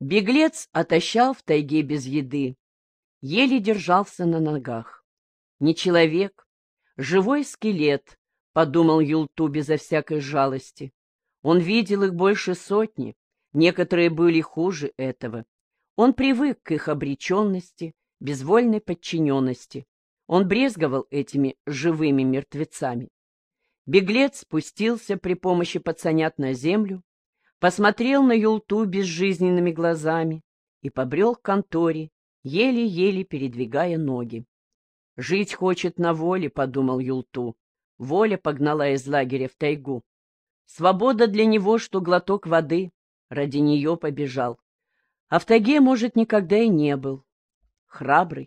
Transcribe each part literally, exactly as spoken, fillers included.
Беглец отощал в тайге без еды, еле держался на ногах. Не человек, живой скелет, — подумал Юлту безо всякой жалости. Он видел их больше сотни, некоторые были хуже этого. Он привык к их обреченности, безвольной подчиненности. Он брезговал этими живыми мертвецами. Беглец спустился при помощи пацанят на землю, посмотрел на Юлту безжизненными глазами и побрел к конторе, еле-еле передвигая ноги. «Жить хочет на воле», — подумал Юлту. Воля погнала из лагеря в тайгу. Свобода для него, что глоток воды, ради нее побежал. А в тайге, может, никогда и не был. Храбрый.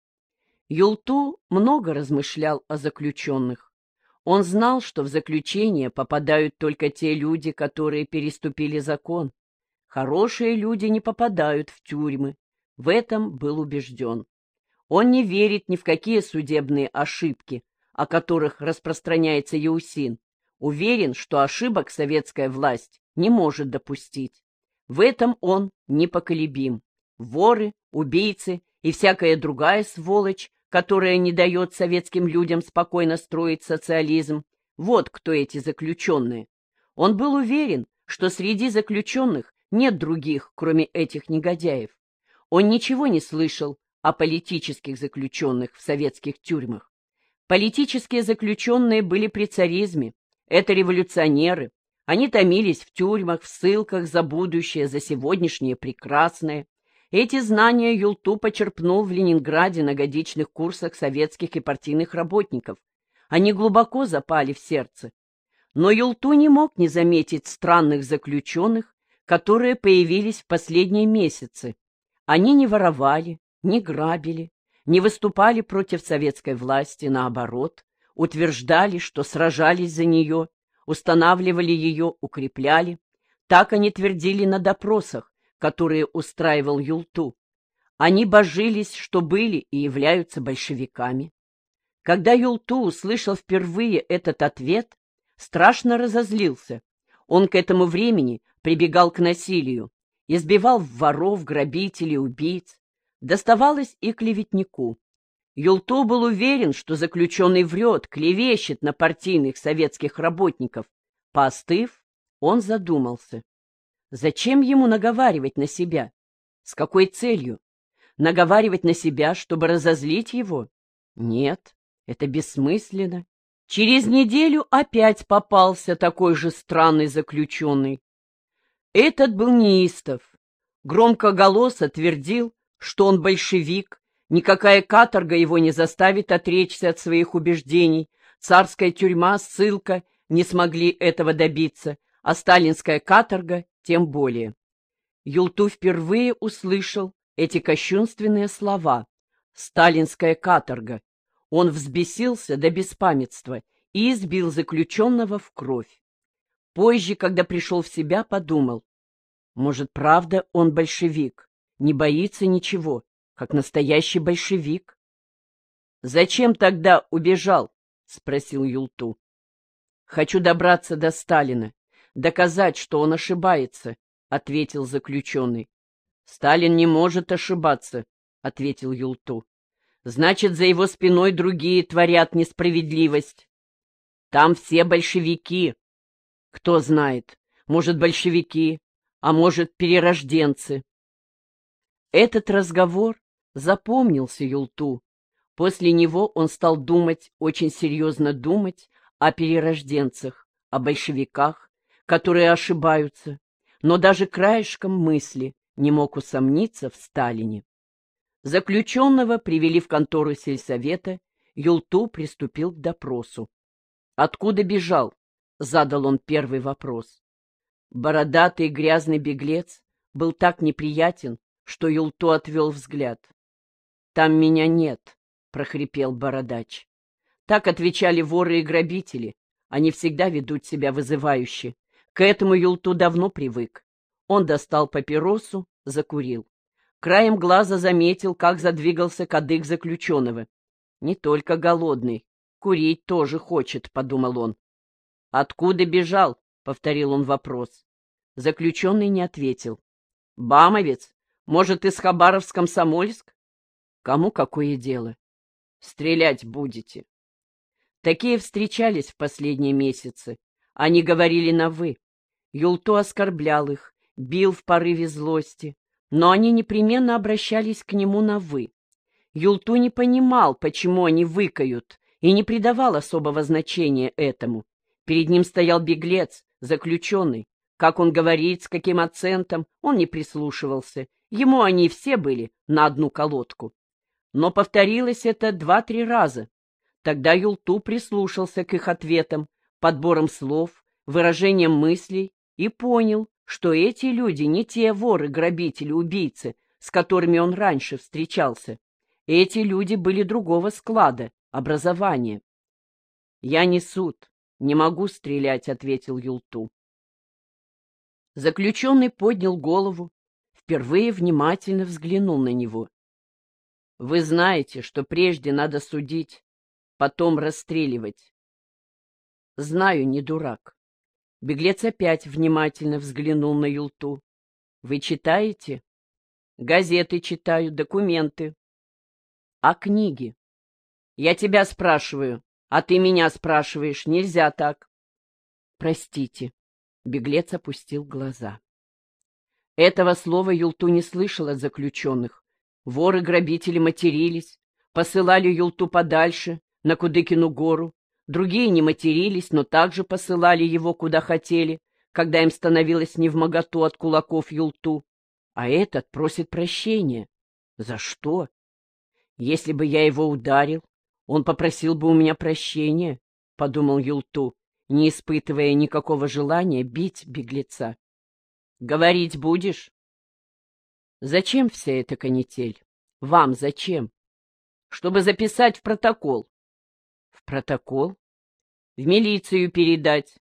Юлту много размышлял о заключенных. Он знал, что в заключение попадают только те люди, которые переступили закон. Хорошие люди не попадают в тюрьмы. В этом был убежден. Он не верит ни в какие судебные ошибки, о которых распространяется Яусин. Уверен, что ошибок советская власть не может допустить. В этом он непоколебим. Воры, убийцы и всякая другая сволочь, которая не дает советским людям спокойно строить социализм. Вот кто эти заключенные. Он был уверен, что среди заключенных нет других, кроме этих негодяев. Он ничего не слышал о политических заключенных в советских тюрьмах. Политические заключенные были при царизме. Это революционеры. Они томились в тюрьмах, в ссылках за будущее, за сегодняшнее прекрасное. Эти знания Юлту почерпнул в Ленинграде на годичных курсах советских и партийных работников. Они глубоко запали в сердце. Но Юлту не мог не заметить странных заключенных, которые появились в последние месяцы. Они не воровали, не грабили, не выступали против советской власти, наоборот, утверждали, что сражались за нее, устанавливали ее, укрепляли. Так они твердили на допросах, которые устраивал Юлту. Они божились, что были и являются большевиками. Когда Юлту услышал впервые этот ответ, страшно разозлился. Он к этому времени прибегал к насилию, избивал воров, грабителей, убийц. Доставалось и клеветнику. Юлту был уверен, что заключенный врет, клевещет на партийных советских работников. Поостыв, он задумался. Зачем ему наговаривать на себя? С какой целью? Наговаривать на себя, чтобы разозлить его? Нет, это бессмысленно. Через неделю опять попался такой же странный заключенный. Этот был неистов. Громкоголосо твердил, что он большевик, никакая каторга его не заставит отречься от своих убеждений, царская тюрьма, ссылка не смогли этого добиться, а сталинская каторга тем более. Юлту впервые услышал эти кощунственные слова «сталинская каторга». Он взбесился до беспамятства и избил заключенного в кровь. Позже, когда пришел в себя, подумал, может, правда он большевик, не боится ничего, как настоящий большевик. «Зачем тогда убежал?» — спросил Юлту. «Хочу добраться до Сталина, доказать, что он ошибается», — ответил заключенный. «Сталин не может ошибаться», — ответил Юлту. «Значит, за его спиной другие творят несправедливость. Там все большевики. Кто знает, может, большевики, а может, перерожденцы». Этот разговор запомнился Юлту. После него он стал думать, очень серьезно думать о перерожденцах, о большевиках, которые ошибаются, но даже краешком мысли не мог усомниться в Сталине. Заключенного привели в контору сельсовета, Юлту приступил к допросу. «Откуда бежал?» — задал он первый вопрос. Бородатый грязный беглец был так неприятен, что Юлту отвел взгляд. «Там меня нет», — прохрипел бородач. Так отвечали воры и грабители. Они всегда ведут себя вызывающе. К этому Юлту давно привык. Он достал папиросу, закурил. Краем глаза заметил, как задвигался кадык заключенного. «Не только голодный, курить тоже хочет», — подумал он. «Откуда бежал?» — повторил он вопрос. Заключенный не ответил. Бамовец? Может, из Хабаровск-Комсомольск? Кому какое дело? Стрелять будете. Такие встречались в последние месяцы. Они говорили на «вы». Юлту оскорблял их, бил в порыве злости, но они непременно обращались к нему на «вы». Юлту не понимал, почему они выкают, и не придавал особого значения этому. Перед ним стоял беглец, заключенный. Как он говорит, с каким акцентом, он не прислушивался. Ему они все были на одну колодку. Но повторилось это два-три раза. Тогда Юлту прислушался к их ответам, подборам слов, выражением мыслей и понял, что эти люди не те воры, грабители, убийцы, с которыми он раньше встречался. Эти люди были другого склада, образования. «Я не суд, не могу стрелять», — ответил Юлту. Заключенный поднял голову, впервые внимательно взглянул на него. «Вы знаете, что прежде надо судить, потом расстреливать». «Знаю, не дурак». Беглец опять внимательно взглянул на Юлту. «Вы читаете?» «Газеты читаю, документы». «А книги?» «Я тебя спрашиваю, а ты меня спрашиваешь. Нельзя так». «Простите». Беглец опустил глаза. Этого слова Юлту не слышал от заключенных. Воры-грабители матерились, посылали Юлту подальше, на Кудыкину гору. Другие не матерились, но также посылали его куда хотели, когда им становилось невмоготу от кулаков Юлту. А этот просит прощения. За что? Если бы я его ударил, он попросил бы у меня прощения, — подумал Юлту, не испытывая никакого желания бить беглеца. — Говорить будешь? — Зачем вся эта канитель? Вам зачем? — Чтобы записать в протокол. — В протокол? — В милицию передать.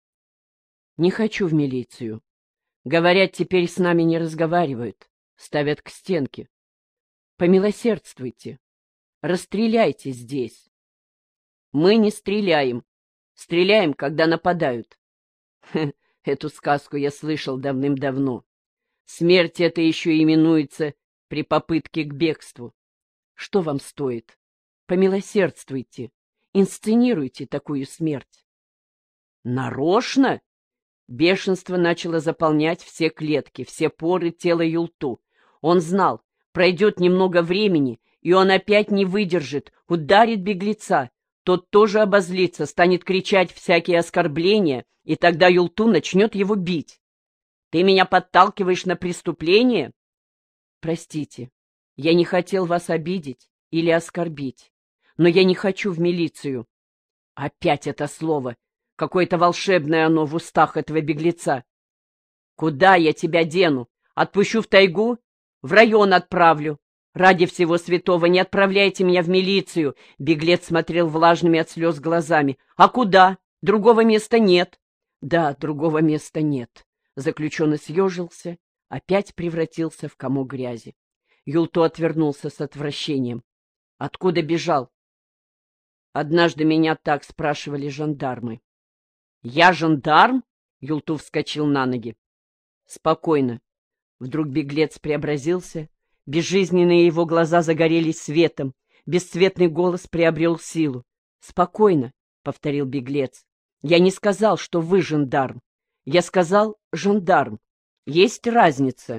— Не хочу в милицию. Говорят, теперь с нами не разговаривают, ставят к стенке. Помилосердствуйте. Расстреляйте здесь. Мы не стреляем. Стреляем, когда нападают. Хе, эту сказку я слышал давным-давно. Смерть это еще именуется при попытке к бегству. Что вам стоит? Помилосердствуйте. Инсценируйте такую смерть. Нарочно? Бешенство начало заполнять все клетки, все поры тела Юлту. Он знал, пройдет немного времени, и он опять не выдержит, ударит беглеца. Тот тоже обозлится, станет кричать всякие оскорбления, и тогда Юлту начнет его бить. Ты меня подталкиваешь на преступление? Простите, я не хотел вас обидеть или оскорбить, но я не хочу в милицию. Опять это слово. Какое-то волшебное оно в устах этого беглеца. Куда я тебя дену? Отпущу в тайгу? В район отправлю. Ради всего святого, не отправляйте меня в милицию. Беглец смотрел влажными от слез глазами. А куда? Другого места нет. Да, другого места нет. Заключенный съежился, опять превратился в комок грязи. Юлту отвернулся с отвращением. Откуда бежал? Однажды меня так спрашивали жандармы. «Я жандарм?» — Юлту вскочил на ноги. «Спокойно». Вдруг беглец преобразился, безжизненные его глаза загорелись светом, бесцветный голос приобрел силу. «Спокойно», — повторил беглец. «Я не сказал, что вы жандарм. Я сказал жандарм. Есть разница».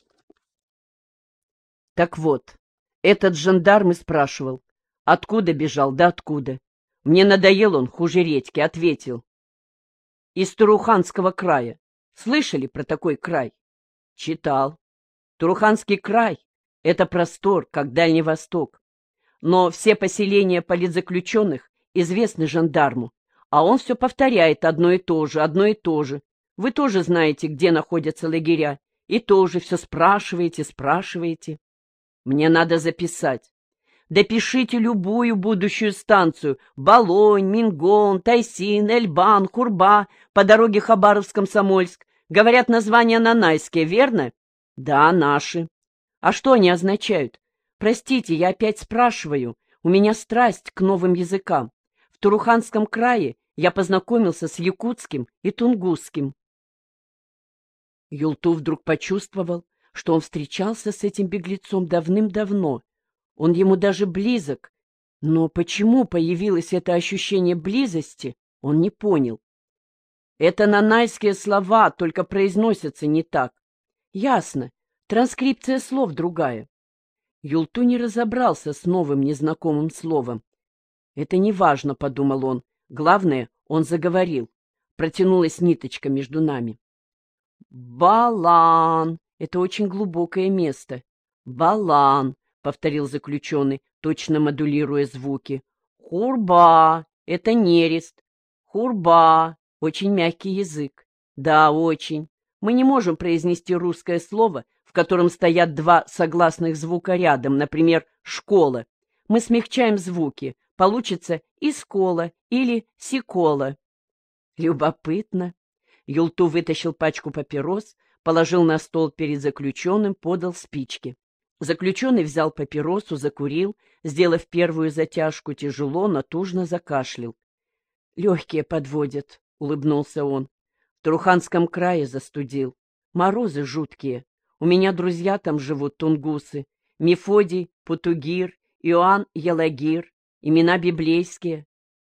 Так вот, этот жандарм и спрашивал, откуда бежал, да откуда. Мне надоел он, хуже редьки, ответил. Из Туруханского края. Слышали про такой край? Читал. Туруханский край — это простор, как Дальний Восток. Но все поселения политзаключенных известны жандарму, а он все повторяет одно и то же, одно и то же. Вы тоже знаете, где находятся лагеря, и тоже все спрашиваете, спрашиваете. Мне надо записать. Допишите любую будущую станцию — Болонь, Мингон, Тайсин, Эльбан, Хурба, по дороге Хабаровск-Комсомольск. Говорят, названия нанайские, верно? Да, наши. А что они означают? Простите, я опять спрашиваю. У меня страсть к новым языкам. В Туруханском крае я познакомился с якутским и тунгусским. Юлту вдруг почувствовал, что он встречался с этим беглецом давным-давно. Он ему даже близок. Но почему появилось это ощущение близости, он не понял. Это нанайские слова, только произносятся не так. Ясно, транскрипция слов другая. Юлту не разобрался с новым незнакомым словом. «Это не важно», — подумал он. «Главное, он заговорил». Протянулась ниточка между нами. «Балан» — это очень глубокое место. «Балан», — повторил заключенный, точно модулируя звуки. «Хурба» — это нерест. «Хурба» — очень мягкий язык. Да, очень. Мы не можем произнести русское слово, в котором стоят два согласных звука рядом, например, «школа». Мы смягчаем звуки. Получится «искола» или «сикола». Любопытно. Юлту вытащил пачку папирос, положил на стол перед заключенным, подал спички. Заключенный взял папиросу, закурил, сделав первую затяжку, тяжело, натужно закашлял. «Легкие подводят», — улыбнулся он. «В Туруханском крае застудил. Морозы жуткие. У меня друзья там живут, тунгусы. Мефодий, Путугир, Иоанн Ялагир. Имена библейские».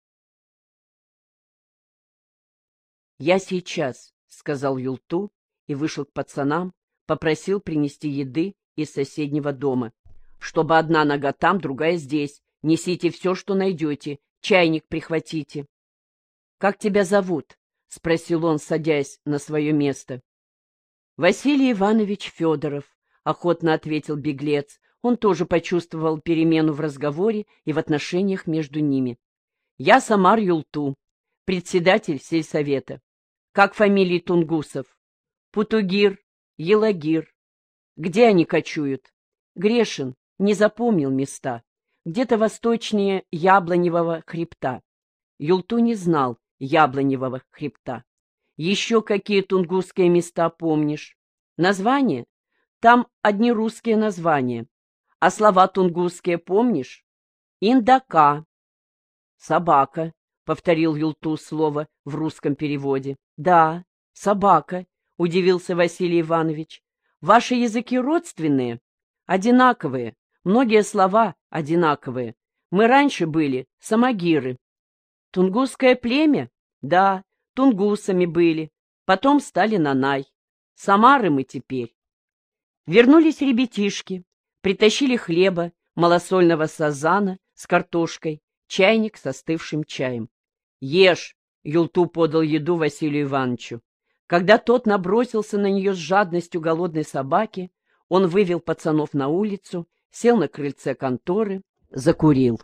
«Я сейчас», — сказал Юлту и вышел к пацанам, попросил принести еды из соседнего дома. «Чтобы одна нога там, другая здесь. Несите все, что найдете. Чайник прихватите». «Как тебя зовут?» — спросил он, садясь на свое место. «Василий Иванович Федоров», — охотно ответил беглец. Он тоже почувствовал перемену в разговоре и в отношениях между ними. «Я Самар Юлту, председатель сельсовета. Как фамилии тунгусов?» «Путугир, Елагир». «Где они кочуют?» «Грешин, не запомнил места. Где-то восточнее Яблоневого хребта». Юлту не знал Яблоневого хребта. «Еще какие тунгусские места помнишь?» «Названия? Там одни русские названия. А слова тунгусские помнишь?» «Индака». «Собака», — повторил Юлту слово в русском переводе. «Да, собака», — удивился Василий Иванович. «Ваши языки родственные?» «Одинаковые. Многие слова одинаковые. Мы раньше были самогиры». «Тунгусское племя?» «Да, тунгусами были. Потом стали нанай. Самары мы теперь». Вернулись ребятишки. Притащили хлеба, малосольного сазана с картошкой, чайник с остывшим чаем. «Ешь!» — Юлту подал еду Василию Ивановичу. Когда тот набросился на нее с жадностью голодной собаки, он вывел пацанов на улицу, сел на крыльце конторы, закурил.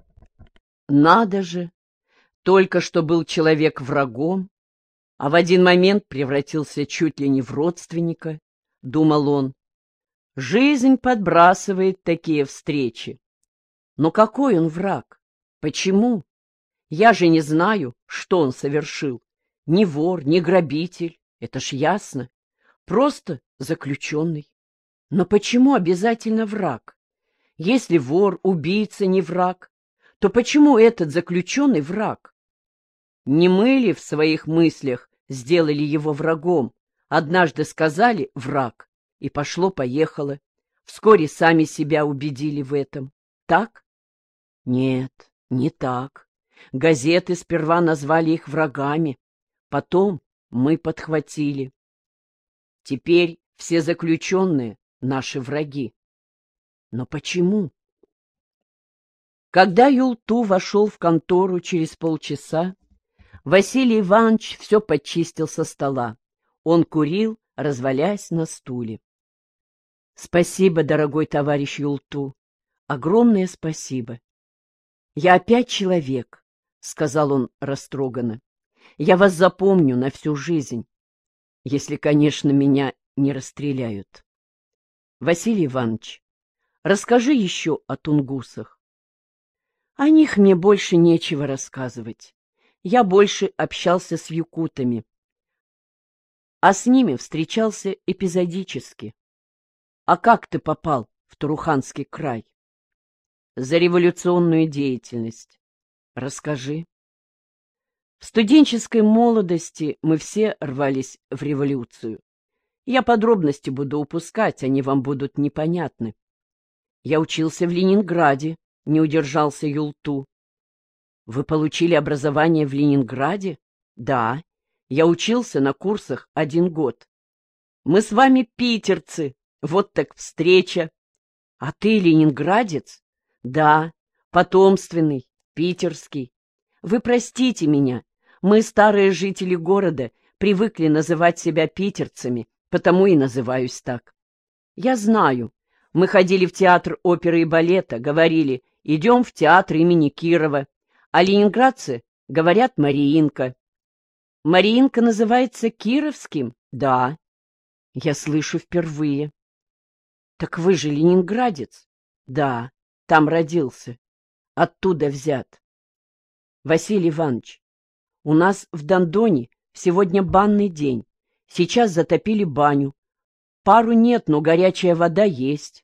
Надо же! Только что был человек врагом, а в один момент превратился чуть ли не в родственника, — думал он. Жизнь подбрасывает такие встречи. Но какой он враг? Почему? Я же не знаю, что он совершил. Ни вор, ни грабитель, это ж ясно. Просто заключенный. Но почему обязательно враг? Если вор, убийца не враг, то почему этот заключенный враг? Не мы ли в своих мыслях сделали его врагом? Однажды сказали «враг», и пошло-поехало. Вскоре сами себя убедили в этом. Так? Нет, не так. Газеты сперва назвали их врагами, потом мы подхватили. Теперь все заключенные — наши враги. Но почему? Когда Юлту вошел в контору через полчаса, Василий Иванович все подчистил со стола. Он курил, развалясь на стуле. — Спасибо, дорогой товарищ Юлту. Огромное спасибо. — Я опять человек, — сказал он растроганно. — Я вас запомню на всю жизнь, если, конечно, меня не расстреляют. Василий Иванович, расскажи еще о тунгусах. О них мне больше нечего рассказывать. Я больше общался с якутами, а с ними встречался эпизодически. А как ты попал в Туруханский край? За революционную деятельность. Расскажи. В студенческой молодости мы все рвались в революцию. Я подробности буду упускать, они вам будут непонятны. Я учился в Ленинграде, не удержался Юлту. Вы получили образование в Ленинграде? Да, я учился на курсах один год. Мы с вами питерцы, вот так встреча. А ты ленинградец? Да, потомственный, питерский. Вы простите меня, мы, старые жители города, привыкли называть себя питерцами, потому и называюсь так. Я знаю, мы ходили в театр оперы и балета, говорили, идем в театр имени Кирова, а ленинградцы говорят Мариинка. Мариинка называется Кировским? Да. Я слышу впервые. Так вы же ленинградец? Да, там родился. Оттуда взят. Василий Иванович, у нас в Дондоне сегодня банный день. Сейчас затопили баню. Пару нет, но горячая вода есть.